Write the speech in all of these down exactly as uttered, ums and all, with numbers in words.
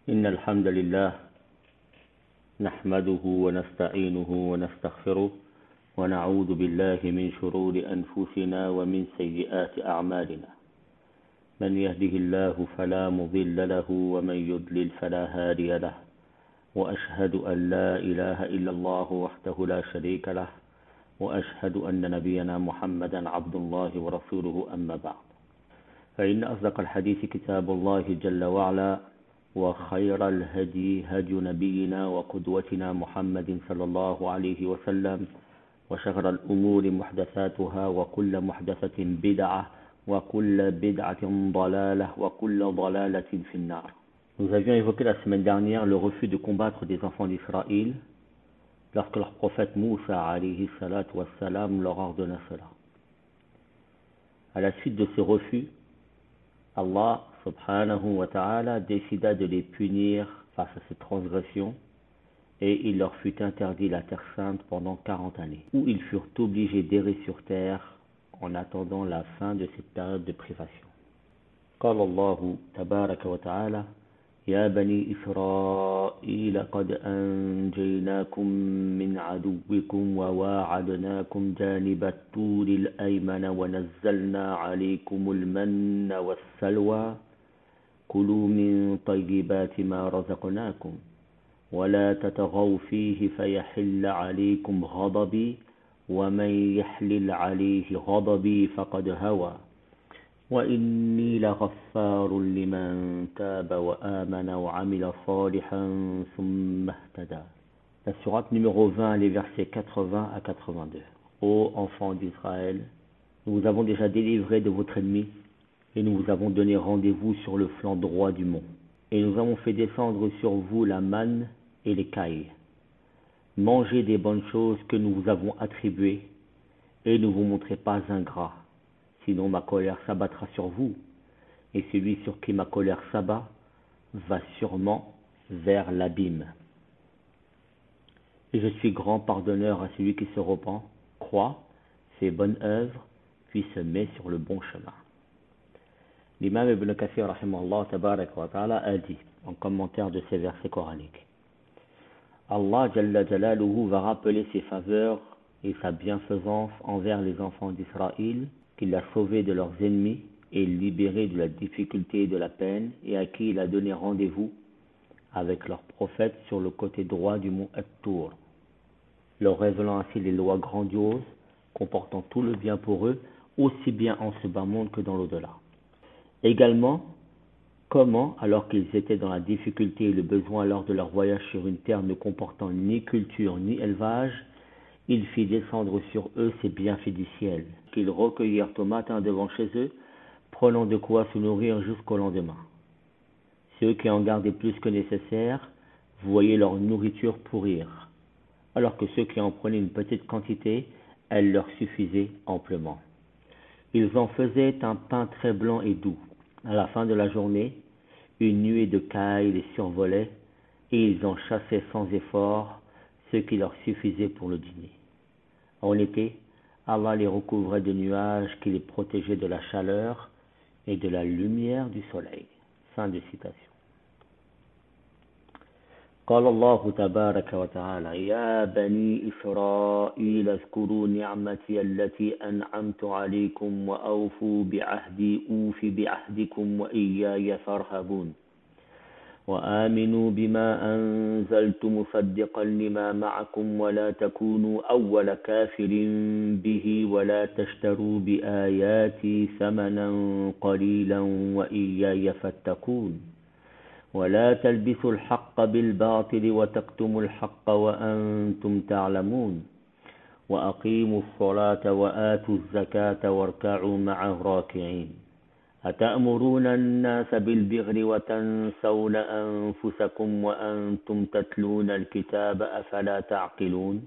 إن الحمد لله نحمده ونستعينه ونستغفره ونعوذ بالله من شرور أنفسنا ومن سيئات أعمالنا من يهده الله فلا مضل له ومن يضلل فلا هادي له وأشهد أن لا إله إلا الله وحده لا شريك له وأشهد أن نبينا محمدا عبد الله ورسوله أما بعد فإن أصدق الحديث كتاب الله جل وعلا وخير الهدي هدي نبينا وقدوتنا محمد صلى الله عليه وسلم وشر الأمور محدثاتها وكل محدثة بدعة وكل بدعة ضلالة وكل ضلالة في النار. Nous avions évoqué la semaine dernière le refus de combattre des enfants d'Israël lorsque leur prophète Moussa alayhi salatu wassalam leur ordonna cela. À la suite de ce refus, Allah subhanahu wa ta'ala décida de les punir face à cette transgression et il leur fut interdit la terre sainte pendant quarante années, où ils furent obligés d'errer sur terre en attendant la fin de cette période de privation. قال الله تبارك وتعالى يا بني إسرائيل قد أنجيناكم من عدوكم وواعدناكم جانب الطور الأيمن ونزلنا عليكم المن والسلوى كلوا من طيبات ما رزقناكم ولا تطغوا فيه فيحل عليكم غضبي ومن يحلل عليه غضبي فقد هوى وإني لغفار لمن تاب وآمن وعمل صالحا ثم اهتدى. La sourate numéro vingt, les versets quatre-vingts à quatre-vingt-deux. Ô enfants d'Israël, nous vous avons déjà délivré de votre ennemi et nous vous avons donné rendez-vous sur le flanc droit du mont. Et nous avons fait descendre sur vous la manne et l'écaille. Mangez des bonnes choses que nous vous avons attribuées et ne vous montrez pas ingrats. Sinon ma colère s'abattra sur vous, et celui sur qui ma colère s'abat va sûrement vers l'abîme. Et je suis grand pardonneur à celui qui se repent, croit, fait bonne œuvre, puis se met sur le bon chemin. L'imam Ibn Kathir rahimahullah tabarak wa ta'ala a dit, en commentaire de ces versets coraniques, Allah Jalla Jalaluhu va rappeler ses faveurs et sa bienfaisance envers les enfants d'Israël, qu'il a sauvés de leurs ennemis et libérés de la difficulté et de la peine, et à qui il a donné rendez-vous avec leurs prophètes sur le côté droit du mont At-Tour, leur révélant ainsi les lois grandioses, comportant tout le bien pour eux, aussi bien en ce bas monde que dans l'au-delà. Également, comment, alors qu'ils étaient dans la difficulté et le besoin lors de leur voyage sur une terre ne comportant ni culture ni élevage, il fit descendre sur eux ses bienfaits du ciel, qu'ils recueillirent au matin devant chez eux, prenant de quoi se nourrir jusqu'au lendemain. Ceux qui en gardaient plus que nécessaire voyaient leur nourriture pourrir, alors que ceux qui en prenaient une petite quantité, elle leur suffisait amplement. Ils en faisaient un pain très blanc et doux. À la fin de la journée, une nuée de cailles les survolait, et ils en chassaient sans effort ce qui leur suffisait pour le dîner. En été, Allah les recouvrait de nuages qui les protégeaient de la chaleur et de la lumière du soleil. Fin de citation. قال الله تبارك وتعالى يا بني إسرائيل اذكروا نعمتي التي أنعمت عليكم وأوفوا بعهدي أوف بعهدكم وإياي فارهبون وآمنوا بما أنزلت مصدقا لما معكم ولا تكونوا أول كافر به ولا تشتروا بآياتي ثمنا قليلا وإياي فاتقون ولا تلبسوا الحق بالباطل وتكتموا الحق وأنتم تعلمون وأقيموا الصلاة وآتوا الزكاة واركعوا مع الراكعين أتأمرون الناس بالبر وتنسون أنفسكم وأنتم تتلون الكتاب أفلا تعقلون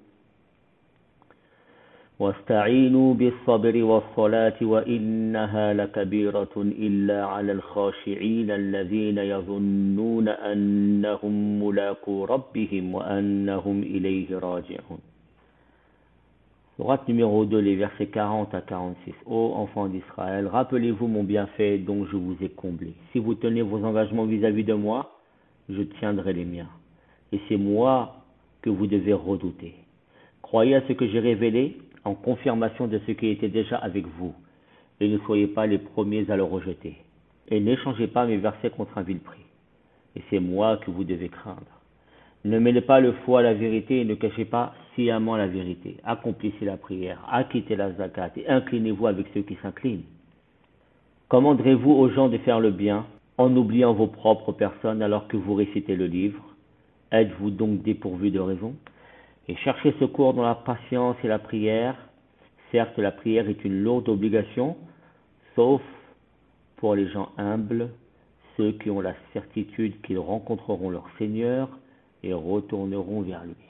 واستعينوا بالصبر والصلاة وإنها لكبيرة إلا على الخاشعين الذين يظنون أنهم ملاقو ربهم وأنهم إليه راجعون. Sourate numéro deux, les versets quarante à quarante-six. Ô enfants d'Israël, rappelez-vous mon bienfait dont je vous ai comblé. Si vous tenez vos engagements vis-à-vis de moi, je tiendrai les miens. Et c'est moi que vous devez redouter. Croyez à ce que j'ai révélé en confirmation de ce qui était déjà avec vous, et ne soyez pas les premiers à le rejeter. Et n'échangez pas mes versets contre un vil prix. Et c'est moi que vous devez craindre. Ne mêlez pas le faux à la vérité et ne cachez pas sciemment la vérité. Accomplissez la prière, acquittez la zakat et inclinez-vous avec ceux qui s'inclinent. Commanderez-vous aux gens de faire le bien en oubliant vos propres personnes alors que vous récitez le livre? Êtes-vous donc dépourvu de raison? Et cherchez secours dans la patience et la prière. Certes, la prière est une lourde obligation, sauf pour les gens humbles, ceux qui ont la certitude qu'ils rencontreront leur Seigneur et retourneront vers lui.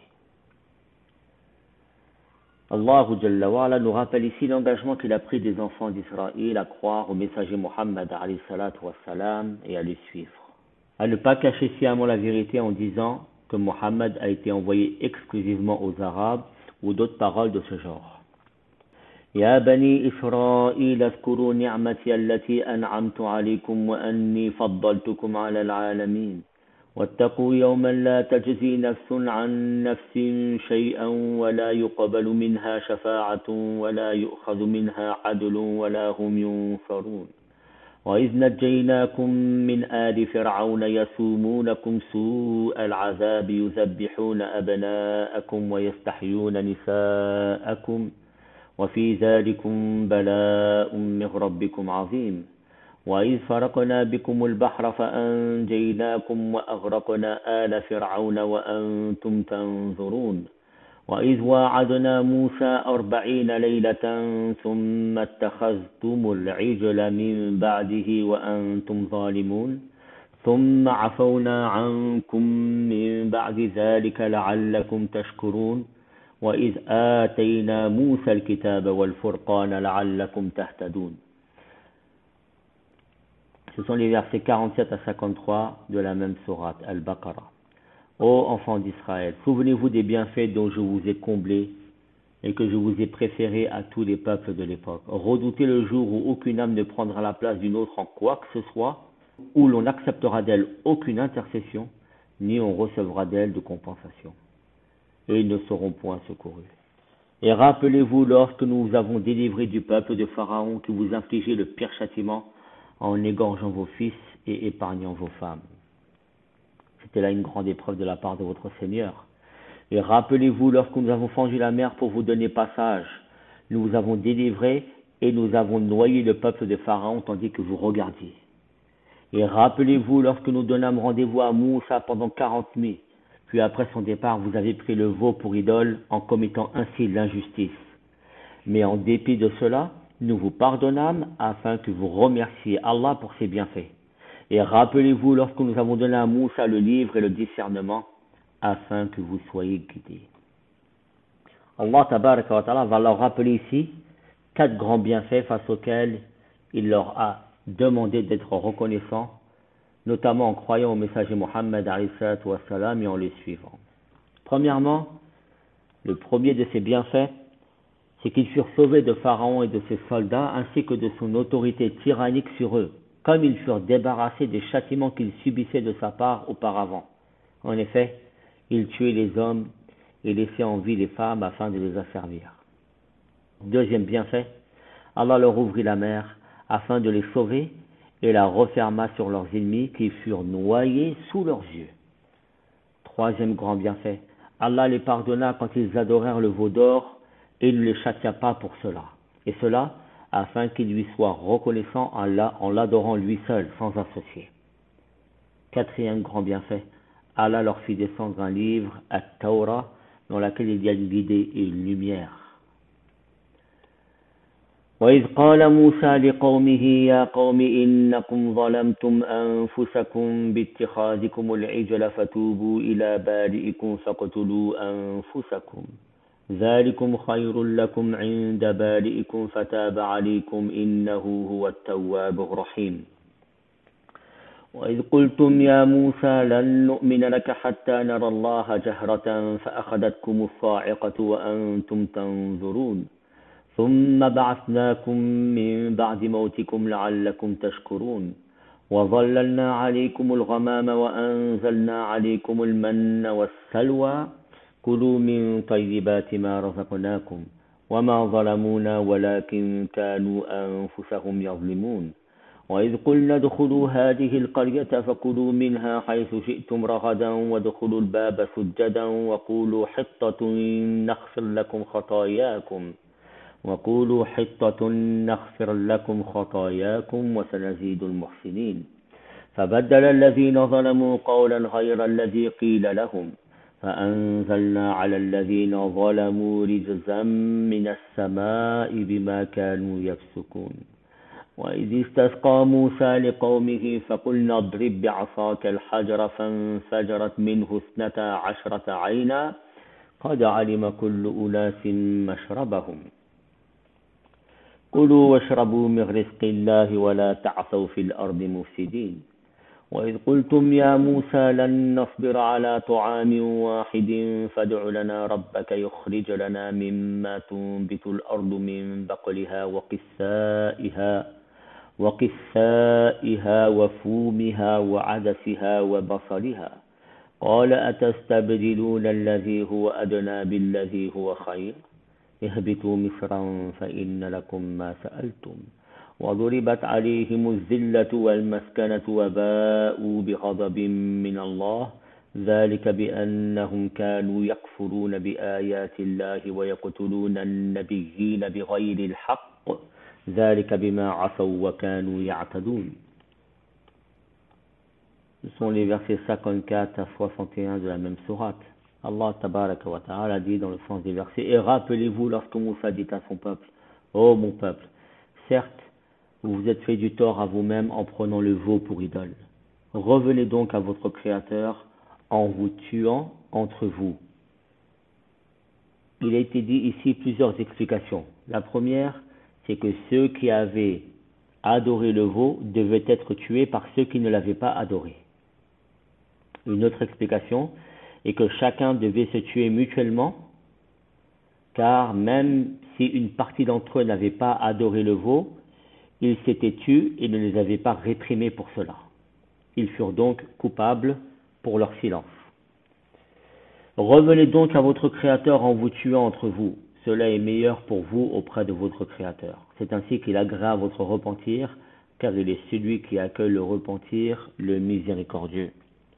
Allahu Jalla wa Ala nous rappelle ici l'engagement qu'il a pris des enfants d'Israël à croire au messager Muhammad alayhi salatu wa salam et à le suivre. À ne pas cacher sciemment la vérité en disant que Muhammad a été envoyé exclusivement aux Arabes ou d'autres paroles de ce genre. يا بني إسرائيل اذكروا نعمتي التي أنعمت عليكم وأني فضلتكم على العالمين واتقوا يوما لا تجزي نفس عن نفس شيئا ولا يقبل منها شفاعة ولا يؤخذ منها عدل ولا هم ينصرون وإذ نجيناكم من آل فرعون يسومونكم سوء العذاب يذبحون أبناءكم ويستحيون نساءكم وفي ذلكم بلاء من ربكم عظيم وإذ فرقنا بكم البحر فأنجيناكم وأغرقنا آل فرعون وأنتم تنظرون وإذ واعدنا موسى أربعين ليلة ثم اتخذتم العجل من بعده وأنتم ظالمون ثم عفونا عنكم من بعد ذلك لعلكم تشكرون وإذ آتينا موسى الكتاب والفرقان لعلكم تهتدون. Ce sont les versets quarante-sept à cinquante-trois de la même sourate, Al-Baqarah. Ô enfants d'Israël, souvenez-vous des bienfaits dont je vous ai comblés et que je vous ai préférés à tous les peuples de l'époque. Redoutez le jour où aucune âme ne prendra la place d'une autre en quoi que ce soit, où l'on n'acceptera d'elle aucune intercession, ni on recevra d'elle de compensation. Et ils ne seront point secourus. Et rappelez-vous lorsque nous vous avons délivré du peuple de Pharaon qui vous infligeait le pire châtiment en égorgeant vos fils et épargnant vos femmes. C'était là une grande épreuve de la part de votre Seigneur. Et rappelez-vous lorsque nous avons fendu la mer pour vous donner passage, nous vous avons délivré et nous avons noyé le peuple de Pharaon tandis que vous regardiez. Et rappelez-vous lorsque nous donnâmes rendez-vous à Moussa pendant quarante nuits. Puis après son départ, vous avez pris le veau pour idole en commettant ainsi l'injustice. Mais en dépit de cela, nous vous pardonnâmes afin que vous remerciez Allah pour ses bienfaits. Et rappelez-vous lorsque nous avons donné à Moussa le livre et le discernement afin que vous soyez guidés. Allah tabaraka wa ta'ala va leur rappeler ici quatre grands bienfaits face auxquels il leur a demandé d'être reconnaissants, notamment en croyant au messager Muhammad alayhi salatu wa salam et en le suivant. Premièrement, le premier de ces bienfaits, c'est qu'ils furent sauvés de Pharaon et de ses soldats, ainsi que de son autorité tyrannique sur eux, comme ils furent débarrassés des châtiments qu'ils subissaient de sa part auparavant. En effet, ils tuaient les hommes et laissaient en vie les femmes afin de les asservir. Deuxième bienfait, Allah leur ouvrit la mer afin de les sauver et la referma sur leurs ennemis qui furent noyés sous leurs yeux. Troisième grand bienfait, Allah les pardonna quand ils adorèrent le veau d'or et ne les châtia pas pour cela. Et cela afin qu'ils lui soient reconnaissants en l'adorant lui seul, sans associé. Quatrième grand bienfait, Allah leur fit descendre un livre, At-Tawra, dans lequel il y a une guidée et une lumière. وإذ قال موسى لقومه يا قوم إنكم ظلمتم أنفسكم باتخاذكم العجل فتوبوا إلى بارئكم فاقتلوا أنفسكم ذلكم خير لكم عند بارئكم فتاب عليكم إنه هو التواب الرحيم وإذ قلتم يا موسى لن نؤمن لك حتى نرى الله جهرة فأخذتكم الصاعقة وأنتم تنظرون ثم بعثناكم من بعد موتكم لعلكم تشكرون وظللنا عليكم الغمام وأنزلنا عليكم المن والسلوى كلوا من طيبات ما رزقناكم وما ظلمونا ولكن كانوا أنفسهم يظلمون وإذ قلنا ادخلوا هذه القرية فكلوا منها حيث شئتم رغدا وادخلوا الباب سجدا وقولوا حطة نغفر لكم خطاياكم وقولوا حطة نغفر لكم خطاياكم وسنزيد المحسنين فبدل الذين ظلموا قولا غير الذي قيل لهم فأنزلنا على الذين ظلموا رجزا من السماء بما كانوا يفسقون وإذ استسقى موسى لقومه فقلنا اضرب بعصاك الحجر فانفجرت منه اثنتا عشرة عينا قد علم كل أناس مشربهم كلوا واشربوا من رزق الله ولا تعثوا في الأرض مفسدين وإذ قلتم يا موسى لن نصبر على طعام واحد فادع لنا ربك يخرج لنا مما تنبت الأرض من بقلها وقثائها وقثائها وفومها وعدسها وبصلها قال أتستبدلون الذي هو أدنى بالذي هو خير اهبطوا مصرا فإن لكم ما سألتم وضربت عليهم الذلة والمسكنة وباءوا بغضب من الله ذلك بأنهم كانوا يكفرون بآيات الله ويقتلون النبيين بغير الحق ذلك بما عصوا وكانوا يعتدون. Ce sont les versets cinquante-quatre à soixante et un de la même sourate. Allah tabaraka wa ta'ala dit dans le sens des versets: et rappelez-vous lorsque Moussa dit à son peuple: ô mon peuple, certes vous vous êtes fait du tort à vous-même en prenant le veau pour idole. Revenez donc à votre Créateur en vous tuant entre vous. Il a été dit ici plusieurs explications. La première, c'est que ceux qui avaient adoré le veau devaient être tués par ceux qui ne l'avaient pas adoré. Une autre explication est que chacun devait se tuer mutuellement, car même si une partie d'entre eux n'avait pas adoré le veau, ils s'étaient tus et ne les avaient pas réprimés pour cela. Ils furent donc coupables pour leur silence. Revenez donc à votre Créateur en vous tuant entre vous. Cela est meilleur pour vous auprès de votre Créateur. C'est ainsi qu'il agrée votre repentir, car il est celui qui accueille le repentir, le miséricordieux.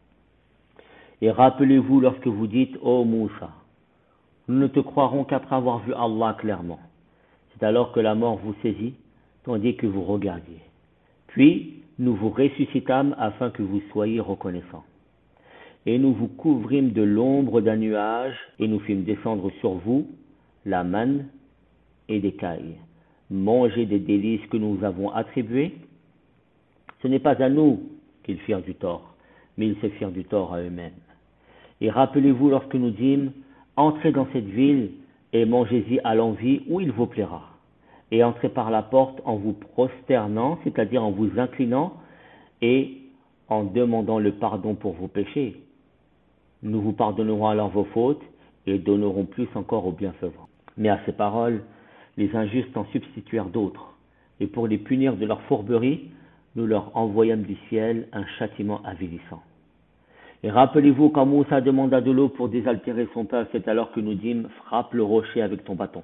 Et rappelez-vous lorsque vous dites: ô Moussa, nous ne te croirons qu'après avoir vu Allah clairement. C'est alors que la mort vous saisit, tandis que vous regardiez. Puis, nous vous ressuscitâmes afin que vous soyez reconnaissants. Et nous vous couvrîmes de l'ombre d'un nuage, et nous fîmes descendre sur vous la manne et des cailles. Mangez des délices que nous avons attribuées. Ce n'est pas à nous qu'ils firent du tort, mais ils se firent du tort à eux-mêmes. Et rappelez-vous lorsque nous dîmes: entrez dans cette ville et mangez-y à l'envi où il vous plaira. Et entrez par la porte en vous prosternant, c'est-à-dire en vous inclinant et en demandant le pardon pour vos péchés. Nous vous pardonnerons alors vos fautes et donnerons plus encore aux bienfaisants. Mais à ces paroles, les injustes en substituèrent d'autres, et pour les punir de leur fourberie, nous leur envoyâmes du ciel un châtiment avilissant. Et rappelez-vous quand Moussa demanda de l'eau pour désaltérer son peuple, c'est alors que nous dîmes: frappe le rocher avec ton bâton.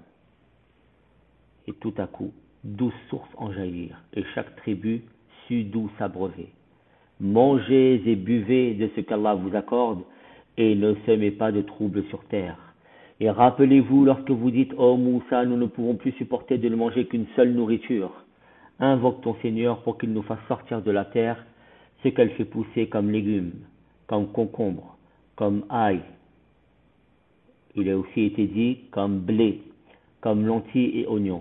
Et tout à coup, douze sources en jaillirent, et chaque tribu sut d'où s'abreuver. Mangez et buvez de ce qu'Allah vous accorde, et ne semez pas de troubles sur terre. Et rappelez-vous lorsque vous dites: ô Moussa, nous ne pouvons plus supporter de ne manger qu'une seule nourriture. Invoque ton Seigneur pour qu'il nous fasse sortir de la terre ce qu'elle fait pousser comme légumes, comme concombre, comme ail. Il a aussi été dit comme blé, comme lentilles et oignons.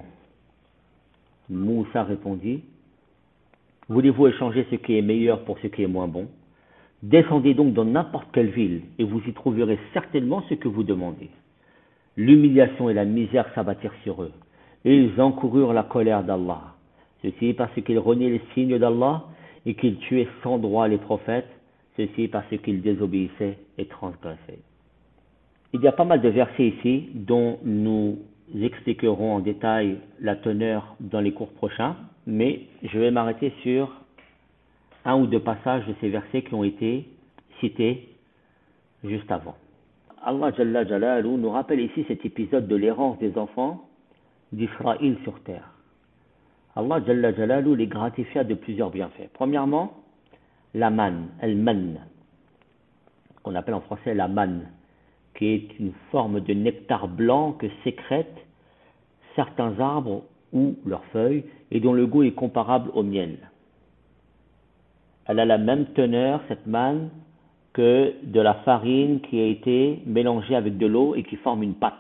Moussa répondit: voulez-vous échanger ce qui est meilleur pour ce qui est moins bon? Descendez donc dans n'importe quelle ville et vous y trouverez certainement ce que vous demandez. L'humiliation et la misère s'abattirent sur eux et ils encoururent la colère d'Allah. Ceci parce qu'ils reniaient les signes d'Allah et qu'ils tuaient sans droit les prophètes. Ceci parce qu'ils désobéissaient et transgressaient. Il y a pas mal de versets ici dont nous expliquerons en détail la teneur dans les cours prochains, mais je vais m'arrêter sur un ou deux passages de ces versets qui ont été cités juste avant. Allah Jalla Jalaluhu nous rappelle ici cet épisode de l'errance des enfants d'Israël sur terre. Allah Jalla Jalaluhu les gratifia de plusieurs bienfaits. Premièrement, la manne, al-mann, qu'on appelle en français la manne, qui est une forme de nectar blanc que sécrètent certains arbres ou leurs feuilles et dont le goût est comparable au miel. Elle a la même teneur, cette manne, que de la farine qui a été mélangée avec de l'eau et qui forme une pâte.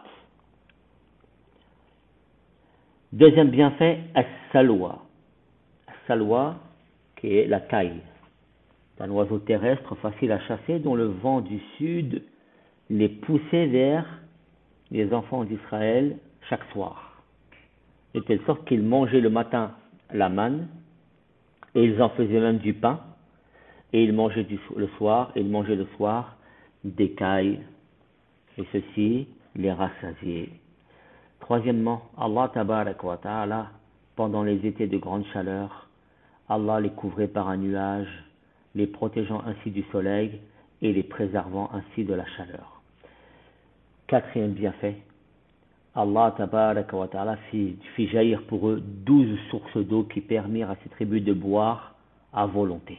Deuxième bienfait, as-salwa. As-salwa, qui est la caille. C'est un oiseau terrestre facile à chasser dont le vent du sud les poussait vers les enfants d'Israël chaque soir. De telle sorte qu'ils mangeaient le matin la manne et ils en faisaient même du pain. Et ils mangeaient du, le soir, et ils mangeaient le soir des cailles, et ceci les rassasiait. Troisièmement, Allah tabaraka wa ta'ala, pendant les étés de grande chaleur, Allah les couvrait par un nuage, les protégeant ainsi du soleil et les préservant ainsi de la chaleur. Quatrième bienfait, Allah tabaraka wa ta'ala fit, fit jaillir pour eux douze sources d'eau qui permirent à ces tribus de boire à volonté.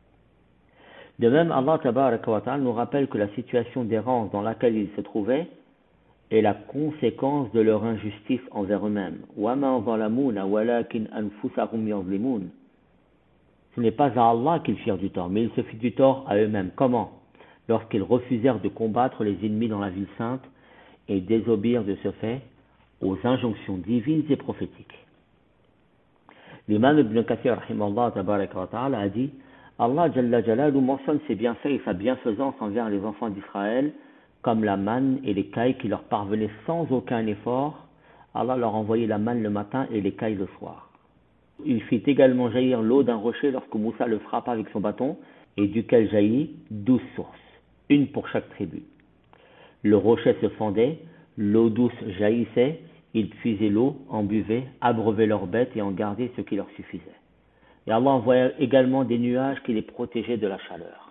De même, Allah tabaraka wa ta'ala nous rappelle que la situation d'errance dans laquelle ils se trouvaient est la conséquence de leur injustice envers eux-mêmes. وَمَا ظَلَمُونَ وَلَكِنْ أَنفُسَهُمْ يَظْلِمُونَ. Ce n'est pas à Allah qu'ils firent du tort, mais ils se firent du tort à eux-mêmes. Comment? Lorsqu'ils refusèrent de combattre les ennemis dans la ville sainte et désobéirent de ce fait aux injonctions divines et prophétiques. L'imam Ibn Kathir rahimahullah tabaraka wa ta'ala a dit: Allah Jalla Jalaluhu mentionne ses bienfaits et sa bienfaisance envers les enfants d'Israël comme la manne et les cailles qui leur parvenaient sans aucun effort. Allah leur envoyait la manne le matin et les cailles le soir. Il fit également jaillir l'eau d'un rocher lorsque Moussa le frappa avec son bâton et duquel jaillit douze sources, une pour chaque tribu. Le rocher se fendait, l'eau douce jaillissait, ils puisaient l'eau, en buvaient, abreuvaient leurs bêtes et en gardaient ce qui leur suffisait. Et Allah envoya également des nuages qui les protégeaient de la chaleur.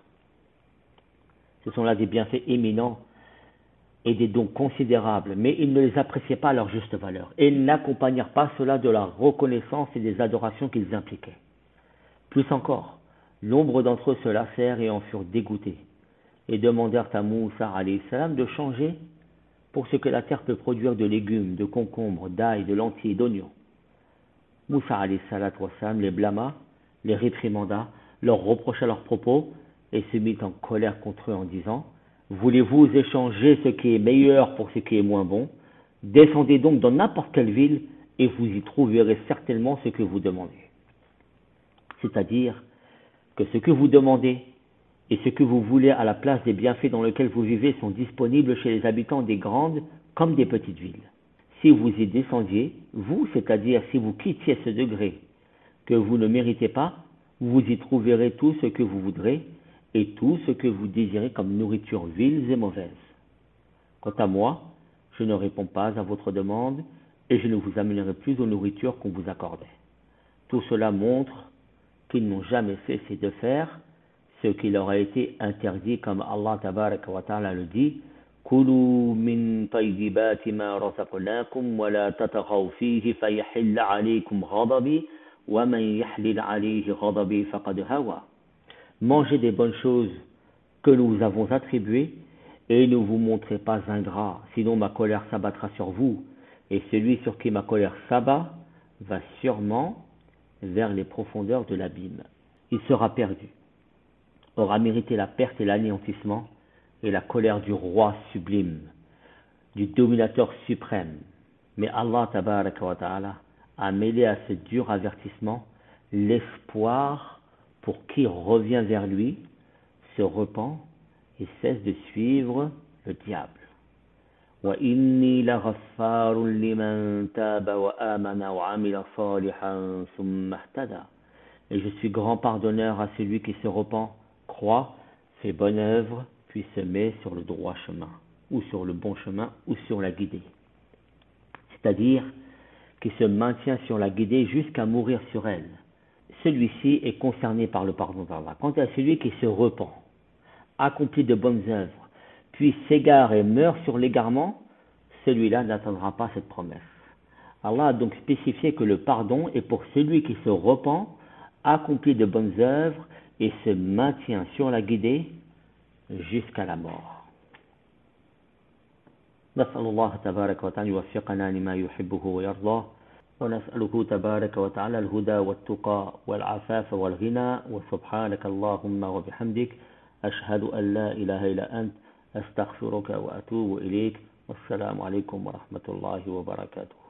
Ce sont là des bienfaits éminents et des dons considérables, mais ils ne les appréciaient pas à leur juste valeur. Et ils n'accompagnèrent pas cela de la reconnaissance et des adorations qu'ils impliquaient. Plus encore, nombre d'entre eux se lassèrent et en furent dégoûtés, et demandèrent à Moussa alayhi salam de changer pour ce que la terre peut produire de légumes, de concombres, d'ail, de lentilles, d'oignons. Moussa alayhi salam les blâma, les réprimanda, leur reprocha leurs propos et se mit en colère contre eux en disant: voulez-vous échanger ce qui est meilleur pour ce qui est moins bon? Descendez donc dans n'importe quelle ville et vous y trouverez certainement ce que vous demandez. C'est-à-dire que ce que vous demandez et ce que vous voulez à la place des bienfaits dans lesquels vous vivez sont disponibles chez les habitants des grandes comme des petites villes. Si vous y descendiez, vous, c'est-à-dire si vous quittiez ce degré que vous ne méritez pas, vous y trouverez tout ce que vous voudrez et tout ce que vous désirez comme nourriture vile et mauvaise. Quant à moi, je ne réponds pas à votre demande et je ne vous amènerai plus aux nourritures qu'on vous accordait. Tout cela montre qu'ils n'ont jamais cessé de faire ce qui leur a été interdit, comme Allah tabaraka wa ta'ala le dit: Kulu min tayyibati ma razaqnakum wa la tataghaw fihi fayahilla alaykum ghadabi wa man yahlil alayhi ghadabi faqad hawa. Mangez des bonnes choses que nous vous avons attribuées et ne vous montrez pas ingrats, sinon ma colère s'abattra sur vous, et celui sur qui ma colère s'abat va sûrement vers les profondeurs de l'abîme. Il sera perdu, aura mérité la perte et l'anéantissement et la colère du roi sublime, du dominateur suprême. Mais Allah tabaraka wa ta'ala a mêlé à ce dur avertissement l'espoir pour qui revient vers lui, se repent et cesse de suivre le diable. وَإِنِّي لَغَفَّارٌ لِمَنْ تَابَ وَآمَنَ وَعَمِلَ صَالِحًا ثُمَّ اهْتَدَى. Et je suis grand pardonneur à celui qui se repent, croit, fait bonne œuvre, puis se met sur le droit chemin, ou sur le bon chemin, ou sur la guidée. C'est-à-dire qui se maintient sur la guidée jusqu'à mourir sur elle. celui-ci est concerné par le pardon d'Allah. Quant à celui qui se repent, accomplit de bonnes œuvres, puis s'égare et meurt sur l'égarement, celui-là n'atteindra pas cette promesse. Allah a donc spécifié que le pardon est pour celui qui se repent, accomplit de bonnes œuvres et se maintient sur la guidée jusqu'à la mort. نسأل الله تبارك وتعالى يوفقنا لما يحبه ويرضاه ونسأله تبارك وتعالى الهدى والتقى والعفاف والغنى وسبحانك اللهم وبحمدك أشهد أن لا إله إلا أنت أستغفرك وأتوب إليك والسلام عليكم ورحمة الله وبركاته.